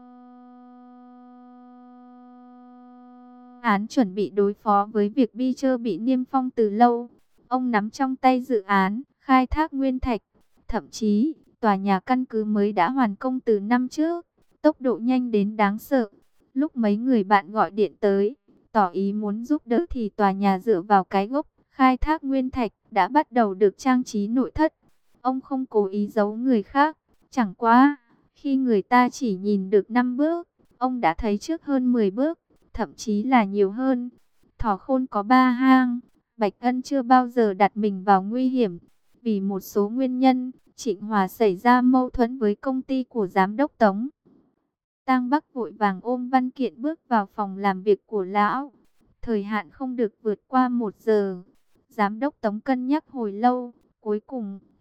án chuẩn bị đối phó với việc Beecher bị niêm phong từ lâu. Ông nắm trong tay dự án khai thác nguyên thạch, thậm chí tòa nhà căn cứ mới đã hoàn công từ năm trước, tốc độ nhanh đến đáng sợ. Lúc mấy người bạn gọi điện tới, tỏ ý muốn giúp đỡ thì tòa nhà dựa vào cái gốc khai thác nguyên thạch đã bắt đầu được trang trí nội thất. Ông không cố ý giấu người khác, chẳng qua, khi người ta chỉ nhìn được năm bước, ông đã thấy trước hơn mười bước, thậm chí là nhiều hơn. Thỏ khôn có ba hang, Bạch Ân chưa bao giờ đặt mình vào nguy hiểm. Vì một số nguyên nhân, Trịnh Hòa xảy ra mâu thuẫn với công ty của giám đốc Tống. Tang Bắc vội vàng ôm văn kiện bước vào phòng làm việc của lão. Thời hạn không được vượt qua một giờ. Giám đốc Tống cân nhắc hồi lâu, cuối cùng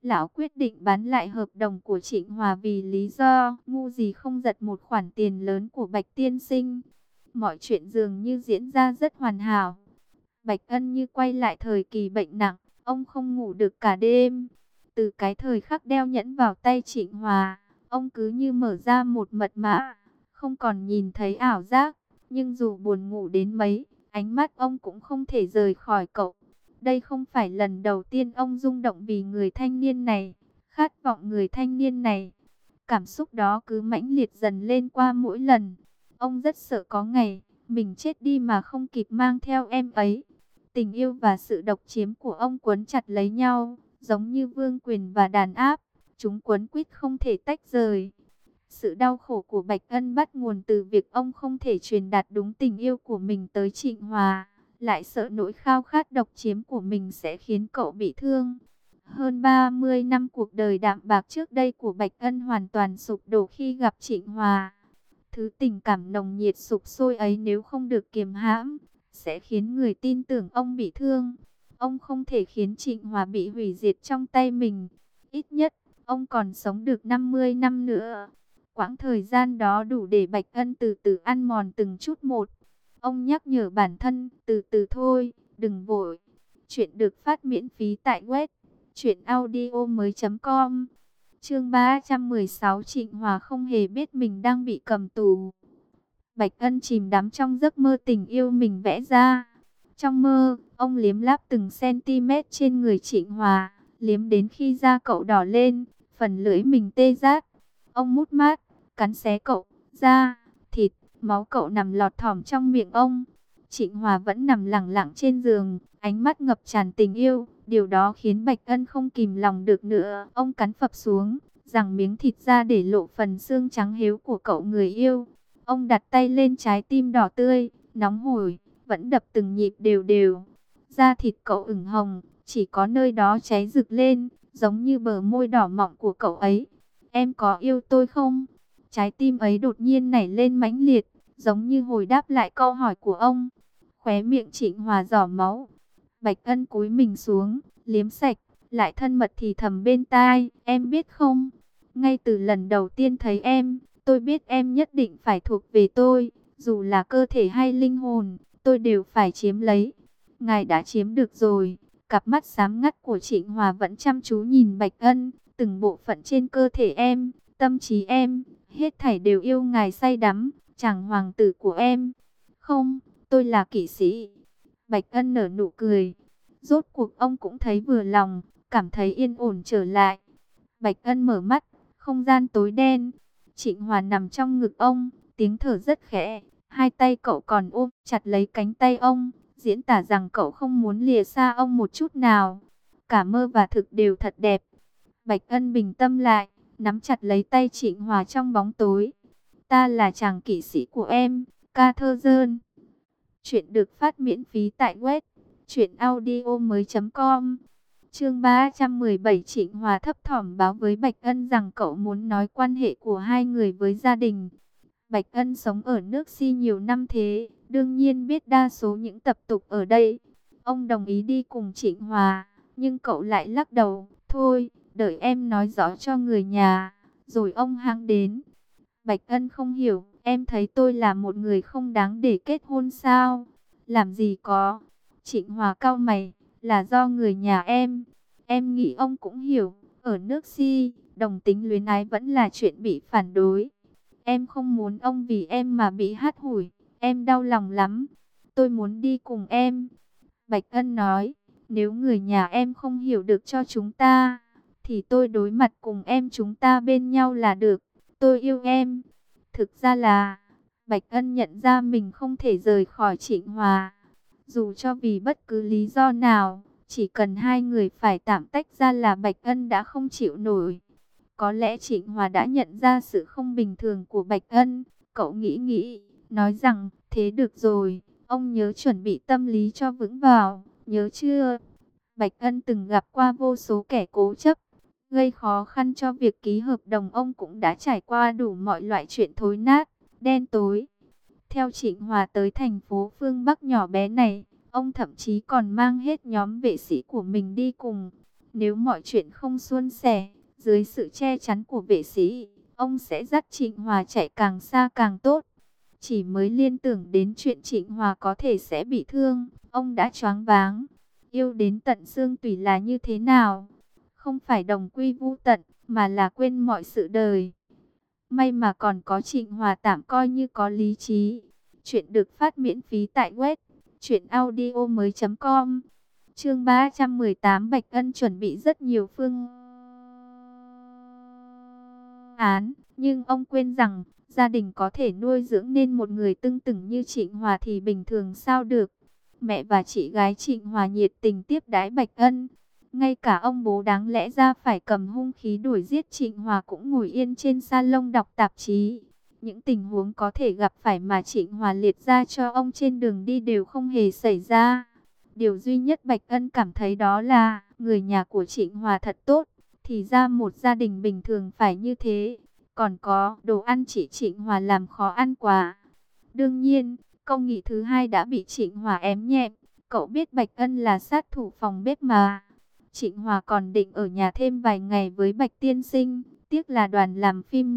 Lão quyết định bán lại hợp đồng của Trịnh Hòa vì lý do ngu gì không giật một khoản tiền lớn của Bạch tiên sinh. Mọi chuyện dường như diễn ra rất hoàn hảo. Bạch Ân như quay lại thời kỳ bệnh nặng, ông không ngủ được cả đêm. Từ cái thời khắc đeo nhẫn vào tay Trịnh Hòa, ông cứ như mở ra một mật mã, không còn nhìn thấy ảo giác. Nhưng dù buồn ngủ đến mấy, ánh mắt ông cũng không thể rời khỏi cậu. Đây không phải lần đầu tiên ông rung động vì người thanh niên này, khát vọng người thanh niên này. Cảm xúc đó cứ mãnh liệt dần lên qua mỗi lần. Ông rất sợ có ngày mình chết đi mà không kịp mang theo em ấy. Tình yêu và sự độc chiếm của ông quấn chặt lấy nhau, giống như vương quyền và đàn áp. Chúng quấn quýt không thể tách rời. Sự đau khổ của Bạch Ân bắt nguồn từ việc ông không thể truyền đạt đúng tình yêu của mình tới Trịnh Hòa, lại sợ nỗi khao khát độc chiếm của mình sẽ khiến cậu bị thương. Hơn ba mươi năm cuộc đời đạm bạc trước đây của Bạch Ân hoàn toàn sụp đổ khi gặp Trịnh Hòa. Thứ tình cảm nồng nhiệt sục sôi ấy nếu không được kiềm hãm, sẽ khiến người tin tưởng ông bị thương. Ông không thể khiến Trịnh Hòa bị hủy diệt trong tay mình. Ít nhất, ông còn sống được năm mươi năm nữa. Quãng thời gian đó đủ để Bạch Ân từ từ ăn mòn từng chút một. Ông nhắc nhở bản thân, từ từ thôi, đừng vội. Chuyện được phát miễn phí tại web truyện audio mới chấm com. Chương ba trăm mười sáu, Trịnh Hòa không hề biết mình đang bị cầm tù. Bạch Ân chìm đắm trong giấc mơ tình yêu mình vẽ ra. Trong mơ, ông liếm láp từng cm trên người Trịnh Hòa, liếm đến khi da cậu đỏ lên, phần lưỡi mình tê rát. Ông mút mát, cắn xé cậu, da, thịt, máu cậu nằm lọt thỏm trong miệng ông. Trịnh Hòa vẫn nằm lẳng lặng trên giường, ánh mắt ngập tràn tình yêu. Điều đó khiến Bạch Ân không kìm lòng được nữa. Ông cắn phập xuống, giằng miếng thịt ra để lộ phần xương trắng héo của cậu người yêu. Ông đặt tay lên trái tim đỏ tươi, nóng hổi, vẫn đập từng nhịp đều đều. Da thịt cậu ửng hồng, chỉ có nơi đó cháy rực lên, giống như bờ môi đỏ mọng của cậu ấy. Em có yêu tôi không? Trái tim ấy đột nhiên nảy lên mãnh liệt, giống như hồi đáp lại câu hỏi của ông. Khóe miệng Trịnh Hòa giỏ máu. Bạch Ân cúi mình xuống, liếm sạch, lại thân mật thì thầm bên tai. Em biết không? Ngay từ lần đầu tiên thấy em, tôi biết em nhất định phải thuộc về tôi. Dù là cơ thể hay linh hồn, tôi đều phải chiếm lấy. Ngài đã chiếm được rồi. Cặp mắt sáng ngắt của Trịnh Hòa vẫn chăm chú nhìn Bạch Ân. Từng bộ phận trên cơ thể em, tâm trí em, hết thảy đều yêu ngài say đắm, chàng hoàng tử của em. Không, tôi là kỵ sĩ. Bạch Ân nở nụ cười. Rốt cuộc ông cũng thấy vừa lòng, cảm thấy yên ổn trở lại. Bạch Ân mở mắt, không gian tối đen. Trịnh Hòa nằm trong ngực ông, tiếng thở rất khẽ. Hai tay cậu còn ôm chặt lấy cánh tay ông, diễn tả rằng cậu không muốn lìa xa ông một chút nào. Cả mơ và thực đều thật đẹp. Bạch Ân bình tâm lại, nắm chặt lấy tay Trịnh Hòa trong bóng tối. Ta là chàng kỵ sĩ của em, ca thơ dơn. Chuyện được phát miễn phí tại web truyện audio mới chấm com. Chương ba trăm mười bảy, Trịnh Hòa thấp thỏm báo với Bạch Ân rằng cậu muốn nói quan hệ của hai người với gia đình. Bạch Ân sống ở nước Si nhiều năm thế, đương nhiên biết đa số những tập tục ở đây. Ông đồng ý đi cùng Trịnh Hòa, nhưng cậu lại lắc đầu. Thôi, đợi em nói rõ cho người nhà, rồi ông hãng đến. Bạch Ân không hiểu, em thấy tôi là một người không đáng để kết hôn sao? Làm gì có. Trịnh Hòa cau mày, là do người nhà em. Em nghĩ ông cũng hiểu, ở nước Si, đồng tính luyến ái vẫn là chuyện bị phản đối. Em không muốn ông vì em mà bị hắt hủi, em đau lòng lắm. Tôi muốn đi cùng em. Bạch Ân nói, nếu người nhà em không hiểu được cho chúng ta, thì tôi đối mặt cùng em chúng ta bên nhau là được. Tôi yêu em. Thực ra là, Bạch Ân nhận ra mình không thể rời khỏi Trịnh Hòa. Dù cho vì bất cứ lý do nào, chỉ cần hai người phải tạm tách ra là Bạch Ân đã không chịu nổi. Có lẽ Trịnh Hòa đã nhận ra sự không bình thường của Bạch Ân. Cậu nghĩ nghĩ, nói rằng, thế được rồi, ông nhớ chuẩn bị tâm lý cho vững vào, nhớ chưa? Bạch Ân từng gặp qua vô số kẻ cố chấp, gây khó khăn cho việc ký hợp đồng. Ông cũng đã trải qua đủ mọi loại chuyện thối nát, đen tối. Theo Trịnh Hòa tới thành phố phương Bắc nhỏ bé này, ông thậm chí còn mang hết nhóm vệ sĩ của mình đi cùng. Nếu mọi chuyện không suôn sẻ, dưới sự che chắn của vệ sĩ, ông sẽ dắt Trịnh Hòa chạy càng xa càng tốt. Chỉ mới liên tưởng đến chuyện Trịnh Hòa có thể sẽ bị thương, ông đã choáng váng. Yêu đến tận xương tủy là như thế nào? Không phải đồng quy vu tận, mà là quên mọi sự đời. May mà còn có Trịnh Hòa tạm coi như có lý trí. Chuyện được phát miễn phí tại web truyện audio mới chấm com. Chương ba trăm mười tám, Bạch Ân chuẩn bị rất nhiều phương án, nhưng ông quên rằng gia đình có thể nuôi dưỡng nên một người tưng tửng như Trịnh Hòa thì bình thường sao được. Mẹ và chị gái Trịnh Hòa nhiệt tình tiếp đãi Bạch Ân. Ngay cả ông bố đáng lẽ ra phải cầm hung khí đuổi giết Trịnh Hòa cũng ngồi yên trên salon đọc tạp chí. Những tình huống có thể gặp phải mà Trịnh Hòa liệt ra cho ông trên đường đi đều không hề xảy ra. Điều duy nhất Bạch Ân cảm thấy đó là người nhà của Trịnh Hòa thật tốt. Thì ra một gia đình bình thường phải như thế. Còn có đồ ăn chị Trịnh Hòa làm khó ăn quá. Đương nhiên, công nghị thứ hai đã bị Trịnh Hòa ém nhẹm. Cậu biết Bạch Ân là sát thủ phòng bếp mà. Trịnh Hòa còn định ở nhà thêm vài ngày với Bạch Tiên Sinh. Tiếc là đoàn làm phim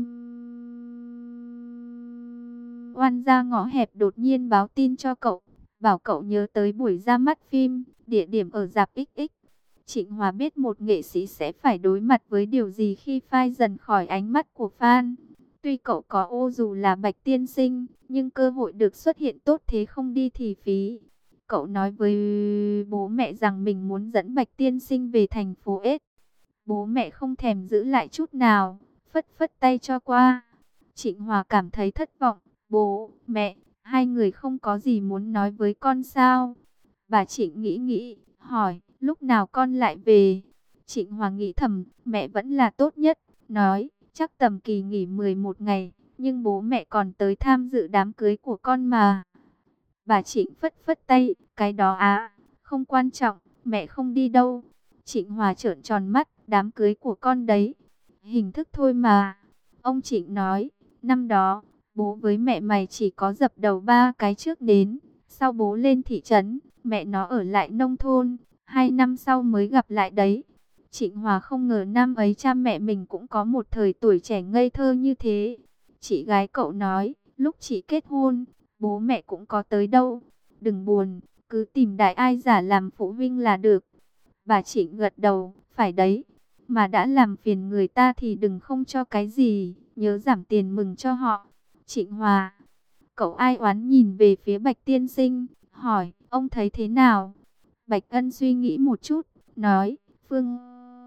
oan gia ngõ hẹp đột nhiên báo tin cho cậu. Bảo cậu nhớ tới buổi ra mắt phim, địa điểm ở rạp ích ích. Trịnh Hòa biết một nghệ sĩ sẽ phải đối mặt với điều gì khi phai dần khỏi ánh mắt của fan. Tuy cậu có ô dù là Bạch Tiên Sinh, nhưng cơ hội được xuất hiện tốt thế không đi thì phí. Cậu nói với bố mẹ rằng mình muốn dẫn Bạch Tiên Sinh về thành phố S. Bố mẹ không thèm giữ lại chút nào, phất phất tay cho qua. Trịnh Hòa cảm thấy thất vọng. Bố, mẹ, hai người không có gì muốn nói với con sao? Bà Trịnh nghĩ nghĩ, hỏi, lúc nào con lại về? Trịnh Hòa nghĩ thầm, mẹ vẫn là tốt nhất, nói, chắc tầm kỳ nghỉ mười một ngày, nhưng bố mẹ còn tới tham dự đám cưới của con mà. Bà Trịnh phất phất tay, cái đó à, không quan trọng, mẹ không đi đâu. Trịnh Hòa trợn tròn mắt, đám cưới của con đấy, hình thức thôi mà. Ông Trịnh nói, năm đó, bố với mẹ mày chỉ có dập đầu ba cái trước đến, sau bố lên thị trấn, mẹ nó ở lại nông thôn, hai năm sau mới gặp lại đấy. Trịnh Hòa không ngờ năm ấy cha mẹ mình cũng có một thời tuổi trẻ ngây thơ như thế. Chị gái cậu nói, lúc chị kết hôn, bố mẹ cũng có tới đâu. Đừng buồn, cứ tìm đại ai giả làm phụ huynh là được. Bà Trịnh gật đầu, phải đấy. Mà đã làm phiền người ta thì đừng không cho cái gì, nhớ giảm tiền mừng cho họ. Trịnh Hòa, cậu ai oán nhìn về phía Bạch Tiên Sinh, hỏi, ông thấy thế nào? Bạch Ân suy nghĩ một chút, nói, phương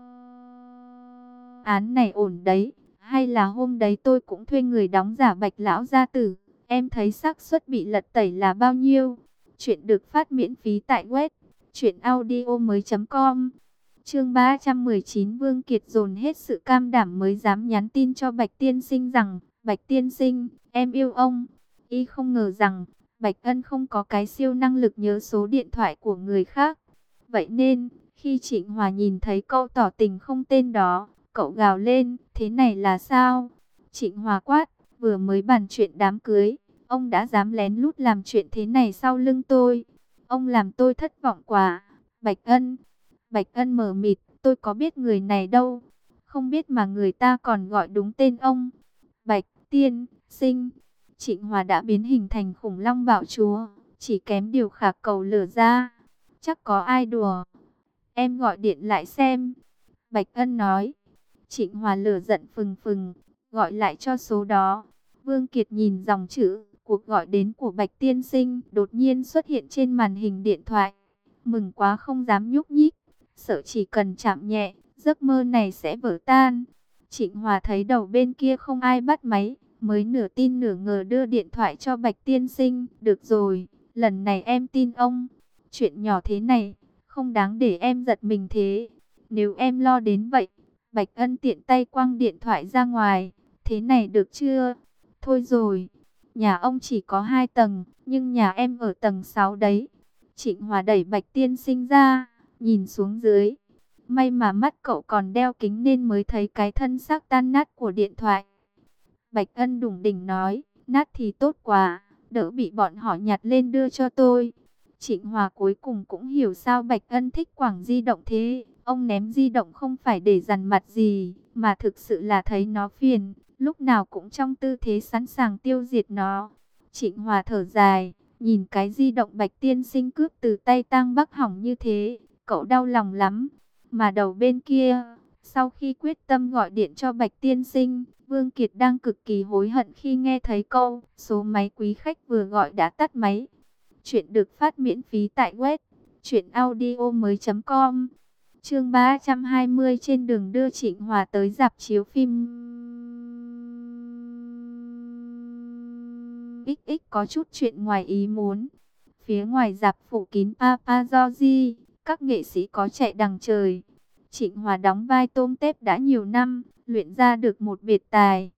án này ổn đấy, hay là hôm đấy tôi cũng thuê người đóng giả Bạch lão gia tử, em thấy xác suất bị lật tẩy là bao nhiêu? Chuyện được phát miễn phí tại web truyện audio mới chấm com. Chương ba trăm mười chín, Vương Kiệt dồn hết sự cam đảm mới dám nhắn tin cho Bạch Tiên Sinh rằng, Bạch Tiên Sinh, em yêu ông. Y không ngờ rằng, Bạch Ân không có cái siêu năng lực nhớ số điện thoại của người khác. Vậy nên, khi Trịnh Hòa nhìn thấy câu tỏ tình không tên đó, cậu gào lên, thế này là sao? Trịnh Hòa quát, vừa mới bàn chuyện đám cưới, ông đã dám lén lút làm chuyện thế này sau lưng tôi. Ông làm tôi thất vọng quá. Bạch Ân, Bạch Ân mờ mịt, tôi có biết người này đâu. Không biết mà người ta còn gọi đúng tên ông. Bạch Tiên Sinh. Trịnh Hòa đã biến hình thành khủng long bạo chúa, chỉ kém điều khạc cầu lửa ra. Chắc có ai đùa. Em gọi điện lại xem. Bạch Ân nói. Trịnh Hòa lửa giận phừng phừng, gọi lại cho số đó. Vương Kiệt nhìn dòng chữ, cuộc gọi đến của Bạch Tiên Sinh đột nhiên xuất hiện trên màn hình điện thoại. Mừng quá không dám nhúc nhích, sợ chỉ cần chạm nhẹ, giấc mơ này sẽ vỡ tan. Trịnh Hòa thấy đầu bên kia không ai bắt máy, mới nửa tin nửa ngờ đưa điện thoại cho Bạch Tiên Sinh. Được rồi, lần này em tin ông. Chuyện nhỏ thế này, không đáng để em giật mình thế. Nếu em lo đến vậy, Bạch Ân tiện tay quăng điện thoại ra ngoài. Thế này được chưa? Thôi rồi, nhà ông chỉ có hai tầng, nhưng nhà em ở tầng sáu đấy. Trịnh Hòa đẩy Bạch Tiên Sinh ra, nhìn xuống dưới. May mà mắt cậu còn đeo kính nên mới thấy cái thân xác tan nát của điện thoại. Bạch Ân đủng đỉnh nói, nát thì tốt quá, đỡ bị bọn họ nhặt lên đưa cho tôi. Trịnh Hòa cuối cùng cũng hiểu sao Bạch Ân thích quảng di động thế, Ông ném di động không phải để dằn mặt gì, mà thực sự là thấy nó phiền, lúc nào cũng trong tư thế sẵn sàng tiêu diệt nó. Trịnh Hòa thở dài, nhìn cái di động Bạch tiên sinh cướp từ tay Tang Bắc hỏng như thế, cậu đau lòng lắm. Mà đầu bên kia, sau khi quyết tâm gọi điện cho Bạch tiên sinh, Vương Kiệt đang cực kỳ hối hận khi nghe thấy câu số máy quý khách vừa gọi đã tắt máy. Chuyện được phát miễn phí tại web truyện audio mới.com. Chương ba trăm hai mươi trên đường đưa Trịnh Hòa tới rạp chiếu phim. ích ích có chút chuyện ngoài ý muốn. Phía ngoài rạp phủ kín paparazzi, các nghệ sĩ có chạy đằng trời. Trịnh Hòa đóng vai tôm tép đã nhiều năm, luyện ra được một biệt tài.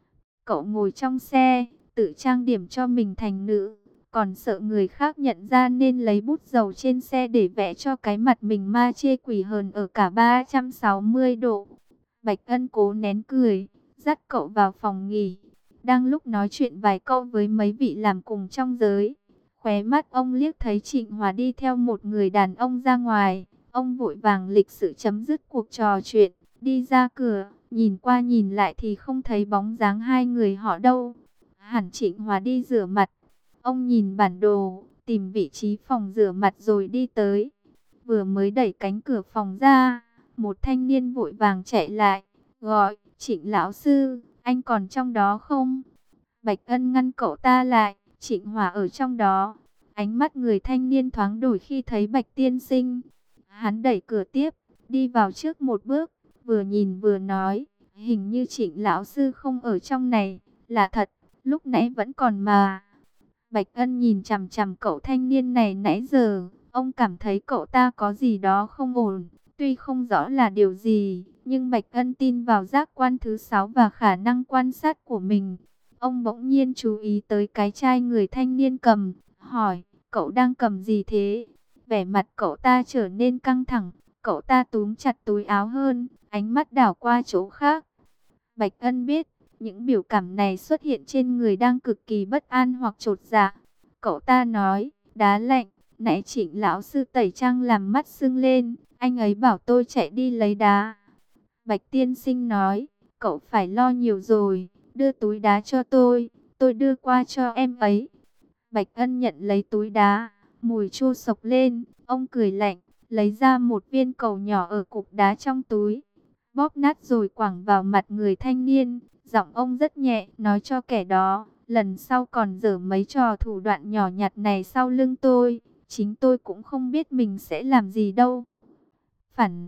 Cậu ngồi trong xe, tự trang điểm cho mình thành nữ, còn sợ người khác nhận ra nên lấy bút dầu trên xe để vẽ cho cái mặt mình ma chê quỷ hờn ở cả ba trăm sáu mươi độ. Bạch Ân cố nén cười, dắt cậu vào phòng nghỉ. Đang lúc nói chuyện vài câu với mấy vị làm cùng trong giới, khóe mắt ông liếc thấy Trịnh Hòa đi theo một người đàn ông ra ngoài. Ông vội vàng lịch sự chấm dứt cuộc trò chuyện, đi ra cửa, nhìn qua nhìn lại thì không thấy bóng dáng hai người họ đâu. Hẳn Trịnh Hòa đi rửa mặt. Ông nhìn bản đồ, tìm vị trí phòng rửa mặt rồi đi tới. Vừa mới đẩy cánh cửa phòng ra, một thanh niên vội vàng chạy lại, gọi, Trịnh lão sư, anh còn trong đó không? Bạch Ân ngăn cậu ta lại, Trịnh Hòa ở trong đó. Ánh mắt người thanh niên thoáng đổi khi thấy Bạch tiên sinh. Hắn đẩy cửa tiếp, đi vào trước một bước, vừa nhìn vừa nói, hình như Trịnh lão sư không ở trong này, là thật, lúc nãy vẫn còn mà. Bạch Ân nhìn chằm chằm cậu thanh niên này nãy giờ, ông cảm thấy cậu ta có gì đó không ổn, tuy không rõ là điều gì, nhưng Bạch Ân tin vào giác quan thứ sáu và khả năng quan sát của mình. Ông bỗng nhiên chú ý tới cái chai người thanh niên cầm, hỏi, cậu đang cầm gì thế? Vẻ mặt cậu ta trở nên căng thẳng, cậu ta túm chặt túi áo hơn, ánh mắt đảo qua chỗ khác. Bạch Ân biết, những biểu cảm này xuất hiện trên người đang cực kỳ bất an hoặc chột dạ. Cậu ta nói, đá lạnh, nãy Trịnh lão sư tẩy trang làm mắt sưng lên, anh ấy bảo tôi chạy đi lấy đá. Bạch tiên sinh nói, cậu phải lo nhiều rồi, đưa túi đá cho tôi, tôi đưa qua cho em ấy. Bạch Ân nhận lấy túi đá, mùi chua sộc lên, ông cười lạnh, lấy ra một viên cầu nhỏ ở cục đá trong túi, bóp nát rồi quẳng vào mặt người thanh niên. Giọng ông rất nhẹ, nói cho kẻ đó, lần sau còn dở mấy trò thủ đoạn nhỏ nhặt này sau lưng tôi, chính tôi cũng không biết mình sẽ làm gì đâu. Phản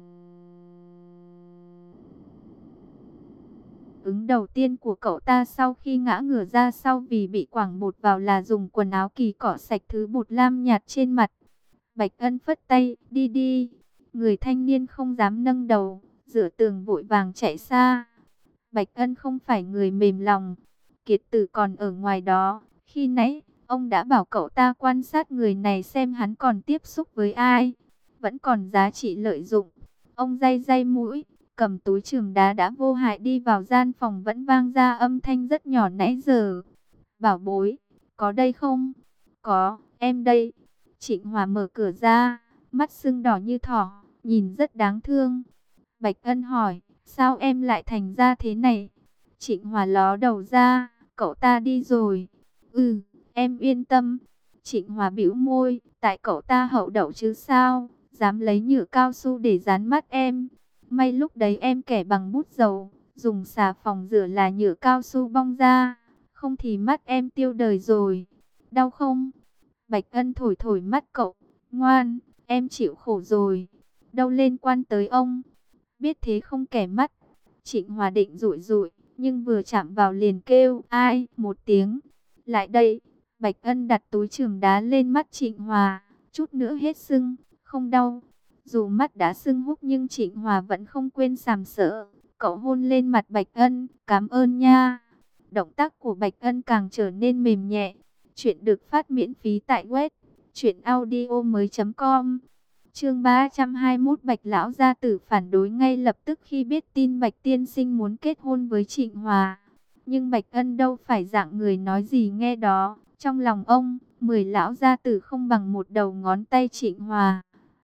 ứng đầu tiên của cậu ta sau khi ngã ngửa ra sau vì bị quẳng bột vào là dùng quần áo kỳ cọ sạch thứ bột lam nhạt trên mặt. Bạch Ân phất tay, đi đi. Người thanh niên không dám nâng đầu, dựa tường vội vàng chạy xa. Bạch Ân không phải người mềm lòng. Kiệt Tử còn ở ngoài đó. Khi nãy, ông đã bảo cậu ta quan sát người này xem hắn còn tiếp xúc với ai. Vẫn còn giá trị lợi dụng. Ông day day mũi, cầm túi chườm đá đã vô hại đi vào gian phòng vẫn vang ra âm thanh rất nhỏ nãy giờ. Bảo bối, có đây không? Có, em đây. Trịnh Hòa mở cửa ra, mắt sưng đỏ như thỏ, nhìn rất đáng thương. Bạch Ân hỏi, sao em lại thành ra thế này? Trịnh Hòa ló đầu ra, cậu ta đi rồi. Ừ, em yên tâm. Trịnh Hòa bĩu môi, tại cậu ta hậu đậu chứ sao, dám lấy nhựa cao su để dán mắt em. May lúc đấy em kẻ bằng bút dầu, dùng xà phòng rửa là nhựa cao su bong ra, không thì mắt em tiêu đời rồi. Đau không? Bạch Ân thổi thổi mắt cậu, ngoan, em chịu khổ rồi. Đâu liên quan tới ông. Biết thế không kẻ mắt. Trịnh Hòa định rủi rủi, nhưng vừa chạm vào liền kêu, ai, một tiếng. Lại đây, Bạch Ân đặt túi chườm đá lên mắt Trịnh Hòa, chút nữa hết sưng, không đau. Dù mắt đã sưng húp nhưng Trịnh Hòa vẫn không quên sàm sỡ. Cậu hôn lên mặt Bạch Ân, cảm ơn nha. Động tác của Bạch Ân càng trở nên mềm nhẹ. Chuyện được phát miễn phí tại web truyện audio mới.com. Chương ba trăm hai mươi mốt Bạch lão gia tử phản đối ngay lập tức khi biết tin Bạch tiên sinh muốn kết hôn với Trịnh Hòa. Nhưng Bạch Ân đâu phải dạng người nói gì nghe đó. Trong lòng ông, mười lão gia tử không bằng một đầu ngón tay Trịnh Hòa.